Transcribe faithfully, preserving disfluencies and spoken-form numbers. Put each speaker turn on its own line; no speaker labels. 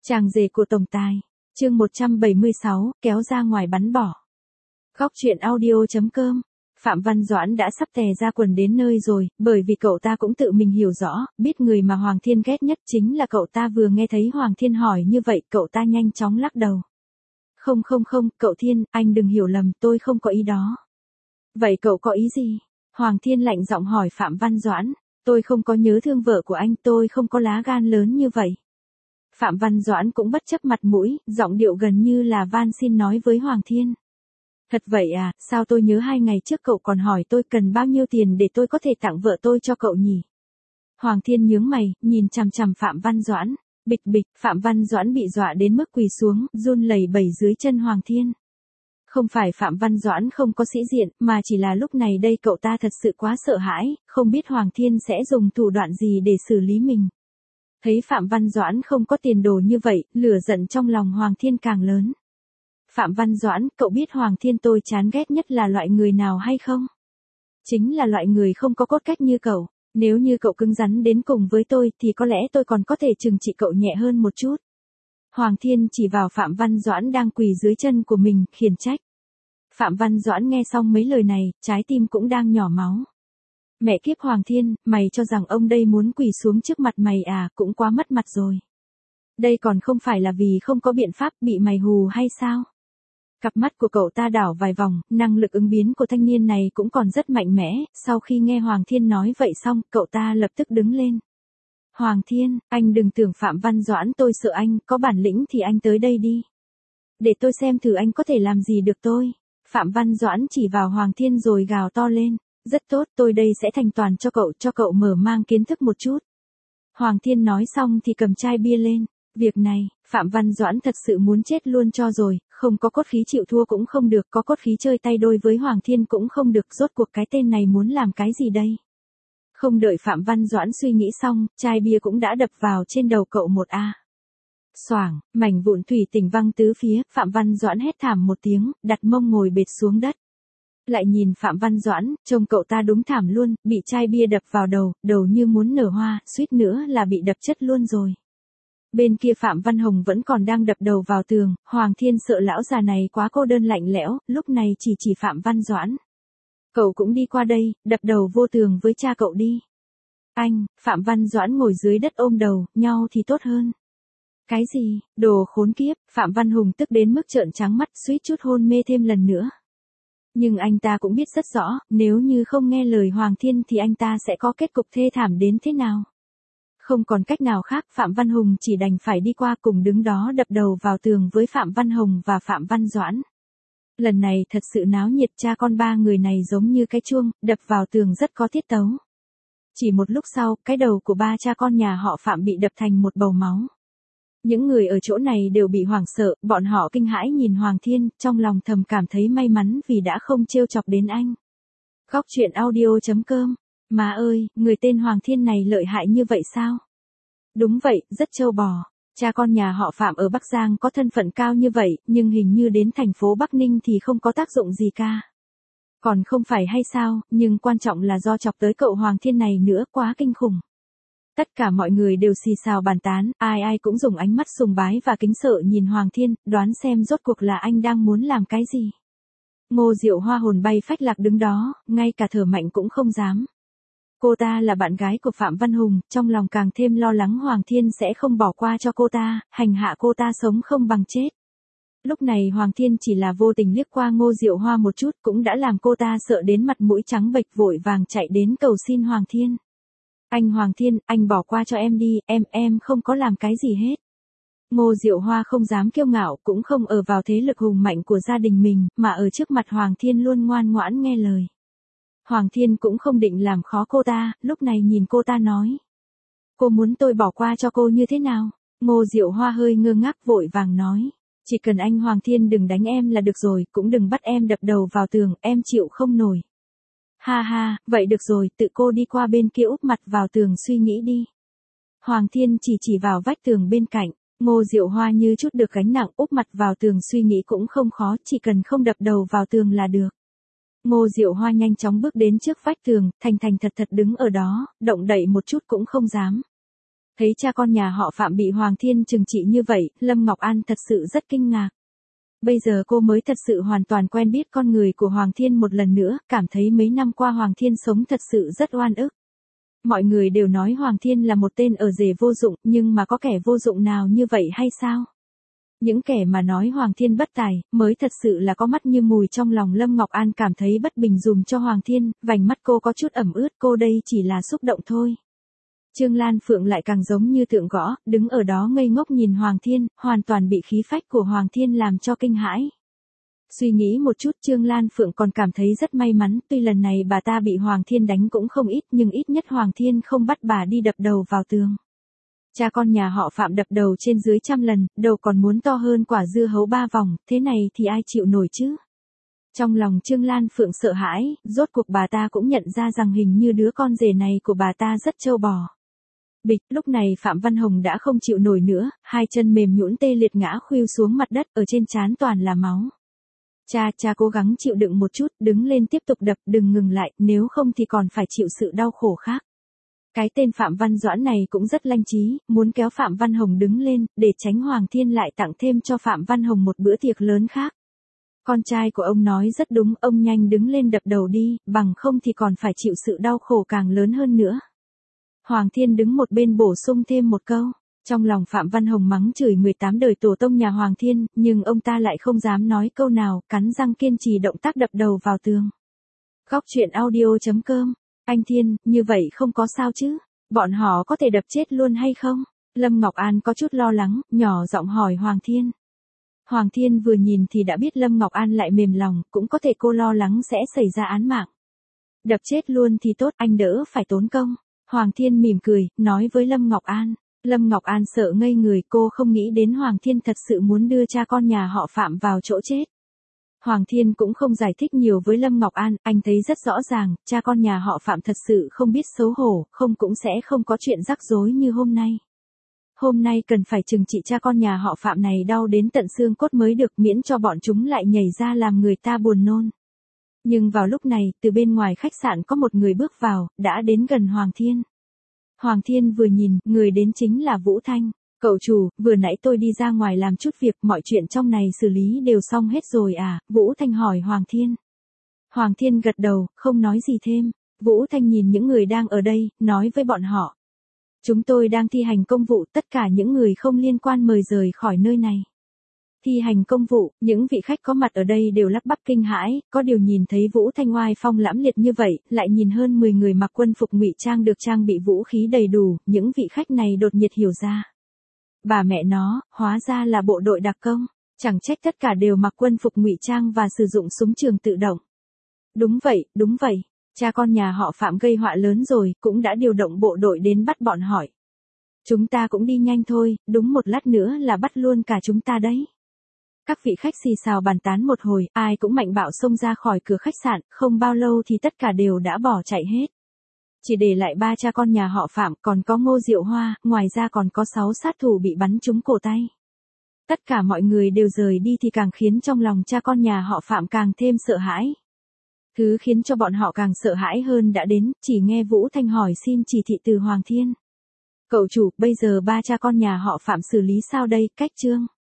Chàng rể của tổng tài, chương một trăm bảy mươi sáu, kéo ra ngoài bắn bỏ. Góc truyện audio chấm com. Phạm Văn Doãn đã sắp tè ra quần đến nơi rồi, bởi vì cậu ta cũng tự mình hiểu rõ, biết người mà Hoàng Thiên ghét nhất chính là cậu ta. Vừa nghe thấy Hoàng Thiên hỏi như vậy, cậu ta nhanh chóng lắc đầu. Không không không, cậu Thiên, anh đừng hiểu lầm, tôi không có ý đó. Vậy cậu có ý gì? Hoàng Thiên lạnh giọng hỏi Phạm Văn Doãn. Tôi không có nhớ thương vợ của anh, tôi không có lá gan lớn như vậy. Phạm Văn Doãn cũng bất chấp mặt mũi, giọng điệu gần như là van xin nói với Hoàng Thiên. Thật vậy à, sao tôi nhớ hai ngày trước cậu còn hỏi tôi cần bao nhiêu tiền để tôi có thể tặng vợ tôi cho cậu nhỉ? Hoàng Thiên nhướng mày, nhìn chằm chằm Phạm Văn Doãn. Bịch bịch, Phạm Văn Doãn bị dọa đến mức quỳ xuống, run lẩy bẩy dưới chân Hoàng Thiên. Không phải Phạm Văn Doãn không có sĩ diện, mà chỉ là lúc này đây cậu ta thật sự quá sợ hãi, không biết Hoàng Thiên sẽ dùng thủ đoạn gì để xử lý mình. Thấy Phạm Văn Doãn không có tiền đồ như vậy, lửa giận trong lòng Hoàng Thiên càng lớn. Phạm Văn Doãn, cậu biết Hoàng Thiên tôi chán ghét nhất là loại người nào hay không? Chính là loại người không có cốt cách như cậu. Nếu như cậu cứng rắn đến cùng với tôi thì có lẽ tôi còn có thể trừng trị cậu nhẹ hơn một chút. Hoàng Thiên chỉ vào Phạm Văn Doãn đang quỳ dưới chân của mình, khiển trách. Phạm Văn Doãn nghe xong mấy lời này, trái tim cũng đang nhỏ máu. Mẹ kiếp Hoàng Thiên, mày cho rằng ông đây muốn quỳ xuống trước mặt mày à, cũng quá mất mặt rồi. Đây còn không phải là vì không có biện pháp bị mày hù hay sao? Cặp mắt của cậu ta đảo vài vòng, năng lực ứng biến của thanh niên này cũng còn rất mạnh mẽ, sau khi nghe Hoàng Thiên nói vậy xong, cậu ta lập tức đứng lên. Hoàng Thiên, anh đừng tưởng Phạm Văn Doãn tôi sợ anh, có bản lĩnh thì anh tới đây đi. Để tôi xem thử anh có thể làm gì được tôi. Phạm Văn Doãn chỉ vào Hoàng Thiên rồi gào to lên. Rất tốt, tôi đây sẽ thành toàn cho cậu, cho cậu mở mang kiến thức một chút. Hoàng Thiên nói xong thì cầm chai bia lên. Việc này, Phạm Văn Doãn thật sự muốn chết luôn cho rồi, không có cốt khí chịu thua cũng không được, có cốt khí chơi tay đôi với Hoàng Thiên cũng không được, rốt cuộc cái tên này muốn làm cái gì đây? Không đợi Phạm Văn Doãn suy nghĩ xong, chai bia cũng đã đập vào trên đầu cậu một a. Xoảng, mảnh vụn thủy tinh văng tứ phía, Phạm Văn Doãn hét thảm một tiếng, đặt mông ngồi bệt xuống đất. Lại nhìn Phạm Văn Doãn, trông cậu ta đúng thảm luôn, bị chai bia đập vào đầu, đầu như muốn nở hoa, suýt nữa là bị đập chất luôn rồi. Bên kia Phạm Văn Hồng vẫn còn đang đập đầu vào tường, Hoàng Thiên sợ lão già này quá cô đơn lạnh lẽo, lúc này chỉ chỉ Phạm Văn Doãn. Cậu cũng đi qua đây, đập đầu vô tường với cha cậu đi. Anh, Phạm Văn Doãn ngồi dưới đất ôm đầu, nhau thì tốt hơn. Cái gì, đồ khốn kiếp, Phạm Văn Hùng tức đến mức trợn trắng mắt, suýt chút hôn mê thêm lần nữa. Nhưng anh ta cũng biết rất rõ, nếu như không nghe lời Hoàng Thiên thì anh ta sẽ có kết cục thê thảm đến thế nào. Không còn cách nào khác, Phạm Văn Hùng chỉ đành phải đi qua cùng đứng đó đập đầu vào tường với Phạm Văn Hồng và Phạm Văn Doãn. Lần này thật sự náo nhiệt, cha con ba người này giống như cái chuông, đập vào tường rất có tiết tấu. Chỉ một lúc sau, cái đầu của ba cha con nhà họ Phạm bị đập thành một bầu máu. Những người ở chỗ này đều bị hoảng sợ, bọn họ kinh hãi nhìn Hoàng Thiên, trong lòng thầm cảm thấy may mắn vì đã không trêu chọc đến anh. Góc truyện audio chấm com. Má ơi, người tên Hoàng Thiên này lợi hại như vậy sao? Đúng vậy, rất trâu bò. Cha con nhà họ Phạm ở Bắc Giang có thân phận cao như vậy, nhưng hình như đến thành phố Bắc Ninh thì không có tác dụng gì cả. Còn không phải hay sao, nhưng quan trọng là do chọc tới cậu Hoàng Thiên này nữa, quá kinh khủng. Tất cả mọi người đều xì xào bàn tán, ai ai cũng dùng ánh mắt sùng bái và kính sợ nhìn Hoàng Thiên, đoán xem rốt cuộc là anh đang muốn làm cái gì. Ngô Diệu Hoa hồn bay phách lạc đứng đó, ngay cả thở mạnh cũng không dám. Cô ta là bạn gái của Phạm Văn Hùng, trong lòng càng thêm lo lắng Hoàng Thiên sẽ không bỏ qua cho cô ta, hành hạ cô ta sống không bằng chết. Lúc này Hoàng Thiên chỉ là vô tình liếc qua Ngô Diệu Hoa một chút cũng đã làm cô ta sợ đến mặt mũi trắng bệch, vội vàng chạy đến cầu xin Hoàng Thiên. Anh Hoàng Thiên, anh bỏ qua cho em đi, em, em không có làm cái gì hết. Ngô Diệu Hoa không dám kiêu ngạo, cũng không ở vào thế lực hùng mạnh của gia đình mình, mà ở trước mặt Hoàng Thiên luôn ngoan ngoãn nghe lời. Hoàng Thiên cũng không định làm khó cô ta, lúc này nhìn cô ta nói. Cô muốn tôi bỏ qua cho cô như thế nào? Ngô Diệu Hoa hơi ngơ ngác vội vàng nói. Chỉ cần anh Hoàng Thiên đừng đánh em là được rồi, cũng đừng bắt em đập đầu vào tường, em chịu không nổi. Ha ha, vậy được rồi, tự cô đi qua bên kia úp mặt vào tường suy nghĩ đi. Hoàng Thiên chỉ chỉ vào vách tường bên cạnh, Ngô Diệu Hoa như chút được gánh nặng, úp mặt vào tường suy nghĩ cũng không khó, chỉ cần không đập đầu vào tường là được. Ngô Diệu Hoa nhanh chóng bước đến trước vách tường, thành thành thật thật đứng ở đó, động đậy một chút cũng không dám. Thấy cha con nhà họ Phạm bị Hoàng Thiên trừng trị như vậy, Lâm Ngọc An thật sự rất kinh ngạc. Bây giờ cô mới thật sự hoàn toàn quen biết con người của Hoàng Thiên một lần nữa, cảm thấy mấy năm qua Hoàng Thiên sống thật sự rất oan ức. Mọi người đều nói Hoàng Thiên là một tên ở rể vô dụng, nhưng mà có kẻ vô dụng nào như vậy hay sao? Những kẻ mà nói Hoàng Thiên bất tài, mới thật sự là có mắt như mùi. Trong lòng Lâm Ngọc An cảm thấy bất bình dùm cho Hoàng Thiên, vành mắt cô có chút ẩm ướt, cô đây chỉ là xúc động thôi. Trương Lan Phượng lại càng giống như tượng gõ, đứng ở đó ngây ngốc nhìn Hoàng Thiên, hoàn toàn bị khí phách của Hoàng Thiên làm cho kinh hãi. Suy nghĩ một chút Trương Lan Phượng còn cảm thấy rất may mắn, tuy lần này bà ta bị Hoàng Thiên đánh cũng không ít nhưng ít nhất Hoàng Thiên không bắt bà đi đập đầu vào tường. Cha con nhà họ Phạm đập đầu trên dưới trăm lần, đầu còn muốn to hơn quả dưa hấu ba vòng, thế này thì ai chịu nổi chứ? Trong lòng Trương Lan Phượng sợ hãi, rốt cuộc bà ta cũng nhận ra rằng hình như đứa con rể này của bà ta rất trâu bò. Bịch, lúc này Phạm Văn Hồng đã không chịu nổi nữa, hai chân mềm nhũn tê liệt ngã khuỵu xuống mặt đất, ở trên trán toàn là máu. Cha, cha cố gắng chịu đựng một chút, đứng lên tiếp tục đập, đừng ngừng lại, nếu không thì còn phải chịu sự đau khổ khác. Cái tên Phạm Văn Doãn này cũng rất lanh trí, muốn kéo Phạm Văn Hồng đứng lên, để tránh Hoàng Thiên lại tặng thêm cho Phạm Văn Hồng một bữa tiệc lớn khác. Con trai của ông nói rất đúng, ông nhanh đứng lên đập đầu đi, bằng không thì còn phải chịu sự đau khổ càng lớn hơn nữa. Hoàng Thiên đứng một bên bổ sung thêm một câu. Trong lòng Phạm Văn Hồng mắng chửi mười tám đời tổ tông nhà Hoàng Thiên, nhưng ông ta lại không dám nói câu nào, cắn răng kiên trì động tác đập đầu vào tường. Góc truyện audio chấm com. Anh Thiên, như vậy không có sao chứ? Bọn họ có thể đập chết luôn hay không? Lâm Ngọc An có chút lo lắng, nhỏ giọng hỏi Hoàng Thiên. Hoàng Thiên vừa nhìn thì đã biết Lâm Ngọc An lại mềm lòng, cũng có thể cô lo lắng sẽ xảy ra án mạng. Đập chết luôn thì tốt, anh đỡ phải tốn công. Hoàng Thiên mỉm cười, nói với Lâm Ngọc An. Lâm Ngọc An sợ ngây người, cô không nghĩ đến Hoàng Thiên thật sự muốn đưa cha con nhà họ Phạm vào chỗ chết. Hoàng Thiên cũng không giải thích nhiều với Lâm Ngọc An, anh thấy rất rõ ràng, cha con nhà họ Phạm thật sự không biết xấu hổ, không cũng sẽ không có chuyện rắc rối như hôm nay. Hôm nay cần phải trừng trị cha con nhà họ Phạm này đau đến tận xương cốt mới được, miễn cho bọn chúng lại nhảy ra làm người ta buồn nôn. Nhưng vào lúc này, từ bên ngoài khách sạn có một người bước vào, đã đến gần Hoàng Thiên. Hoàng Thiên vừa nhìn, người đến chính là Vũ Thanh. Cậu chủ, vừa nãy tôi đi ra ngoài làm chút việc, mọi chuyện trong này xử lý đều xong hết rồi à? Vũ Thanh hỏi Hoàng Thiên. Hoàng Thiên gật đầu, không nói gì thêm. Vũ Thanh nhìn những người đang ở đây, nói với bọn họ. Chúng tôi đang thi hành công vụ, tất cả những người không liên quan mời rời khỏi nơi này. Thi hành công vụ, những vị khách có mặt ở đây đều lắp bắp kinh hãi, có điều nhìn thấy Vũ Thanh oai phong lãm liệt như vậy, lại nhìn hơn mười người mặc quân phục ngụy trang được trang bị vũ khí đầy đủ, những vị khách này đột nhiệt hiểu ra. Bà mẹ nó, hóa ra là bộ đội đặc công, chẳng trách tất cả đều mặc quân phục ngụy trang và sử dụng súng trường tự động. Đúng vậy, đúng vậy, cha con nhà họ Phạm gây họa lớn rồi, cũng đã điều động bộ đội đến bắt bọn hỏi. Chúng ta cũng đi nhanh thôi, đúng một lát nữa là bắt luôn cả chúng ta đấy. Các vị khách xì xào bàn tán một hồi, ai cũng mạnh bạo xông ra khỏi cửa khách sạn, không bao lâu thì tất cả đều đã bỏ chạy hết. Chỉ để lại ba cha con nhà họ Phạm, còn có Ngô Diệu Hoa, ngoài ra còn có sáu sát thủ bị bắn trúng cổ tay. Tất cả mọi người đều rời đi thì càng khiến trong lòng cha con nhà họ Phạm càng thêm sợ hãi. Thứ khiến cho bọn họ càng sợ hãi hơn đã đến, chỉ nghe Vũ Thanh hỏi xin chỉ thị từ Hoàng Thiên. Cậu chủ, bây giờ ba cha con nhà họ Phạm xử lý sao đây, cách chương?